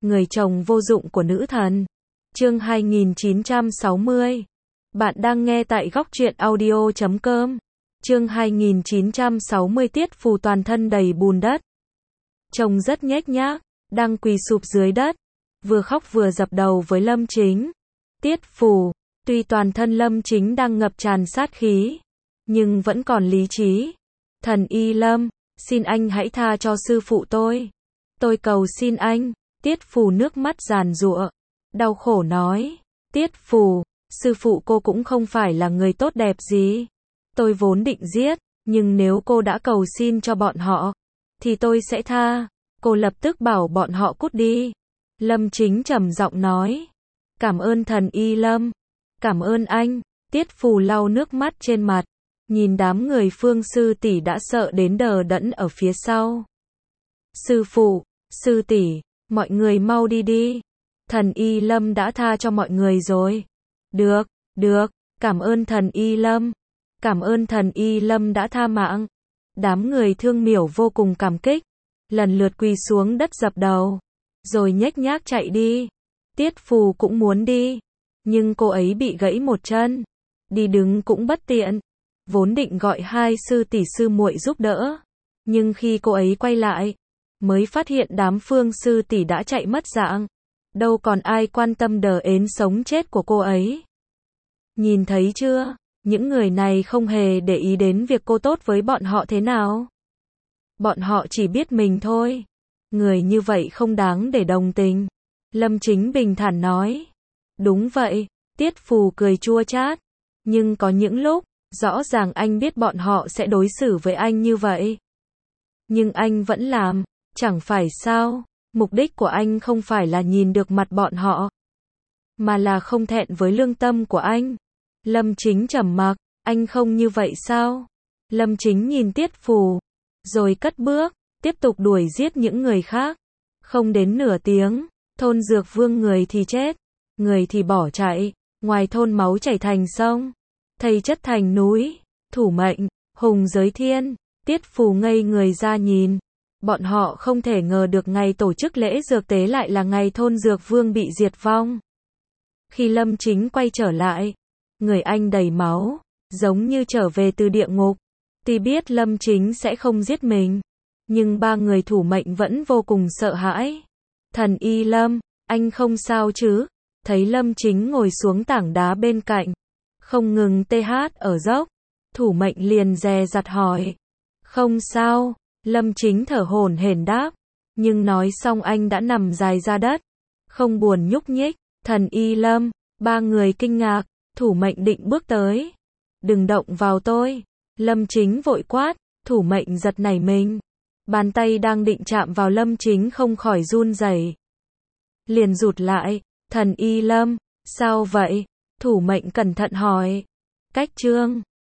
người chồng vô dụng của nữ thần. Chương 2960. Bạn đang nghe tại góc truyện audio.com. Chương 2960 Tiết Phù toàn thân đầy bùn đất. Trông rất nhếch nhác, đang quỳ sụp dưới đất, vừa khóc vừa dập đầu với Lâm Chính. Tiết Phù, tuy toàn thân Lâm Chính đang ngập tràn sát khí, nhưng vẫn còn lý trí. Thần Y Lâm, xin anh hãy tha cho sư phụ tôi. Tôi cầu xin anh. Tiết Phù nước mắt giàn giụa, đau khổ nói. Tiết Phù, sư phụ cô cũng không phải là người tốt đẹp gì. Tôi vốn định giết, nhưng nếu cô đã cầu xin cho bọn họ, thì tôi sẽ tha. Cô lập tức bảo bọn họ cút đi. Lâm Chính trầm giọng nói. Cảm ơn thần Y Lâm. Cảm ơn anh. Tiết Phù lau nước mắt trên mặt, nhìn đám người Phương sư tỷ đã sợ đến đờ đẫn ở phía sau. Sư phụ, sư tỷ, mọi người mau đi đi. Thần Y Lâm đã tha cho mọi người rồi. Được, được, cảm ơn thần Y Lâm. Cảm ơn thần Y Lâm đã tha mạng. Đám người Thương Miểu vô cùng cảm kích, lần lượt quỳ xuống đất dập đầu, rồi nhếch nhác chạy đi. Tiết Phù cũng muốn đi, nhưng cô ấy bị gãy một chân, đi đứng cũng bất tiện. Vốn định gọi hai sư tỷ sư muội giúp đỡ, nhưng khi cô ấy quay lại, mới phát hiện đám Phương sư tỷ đã chạy mất dạng. Đâu còn ai quan tâm đờ ến sống chết của cô ấy. Nhìn thấy chưa, những người này không hề để ý đến việc cô tốt với bọn họ thế nào. Bọn họ chỉ biết mình thôi. Người như vậy không đáng để đồng tình. Lâm Chính bình thản nói. Đúng vậy, Tiết Phù cười chua chát. Nhưng có những lúc, rõ ràng anh biết bọn họ sẽ đối xử với anh như vậy. Nhưng anh vẫn làm, chẳng phải sao? Mục đích của anh không phải là nhìn được mặt bọn họ, mà là không thẹn với lương tâm của anh. Lâm Chính trầm mặc, anh không như vậy sao? Lâm Chính nhìn Tiết Phù, rồi cất bước, tiếp tục đuổi giết những người khác. Không đến nửa tiếng, thôn Dược Vương người thì chết, người thì bỏ chạy, ngoài thôn máu chảy thành sông, thây chất thành núi. Thủ Mệnh, Hùng Giới Thiên, Tiết Phù ngây người ra nhìn. Bọn họ không thể ngờ được ngày tổ chức lễ dược tế lại là ngày thôn Dược Vương bị diệt vong. Khi Lâm Chính quay trở lại, người anh đầy máu, giống như trở về từ địa ngục. Tuy biết Lâm Chính sẽ không giết mình, nhưng ba người Thủ Mệnh vẫn vô cùng sợ hãi. Thần Y Lâm, anh không sao chứ? Thấy Lâm Chính ngồi xuống tảng đá bên cạnh, không ngừng TH ở dốc, Thủ Mệnh liền dè dặt hỏi. Không sao. Lâm Chính thở hổn hển đáp, nhưng nói xong anh đã nằm dài ra đất, không buồn nhúc nhích. Thần Y Lâm, ba người kinh ngạc. Thủ Mệnh định bước tới. Đừng động vào tôi. Lâm Chính vội quát. Thủ Mệnh giật nảy mình, bàn tay đang định chạm vào Lâm Chính không khỏi run rẩy, liền rụt lại. Thần Y Lâm, sao vậy? Thủ Mệnh cẩn thận hỏi. Cách chương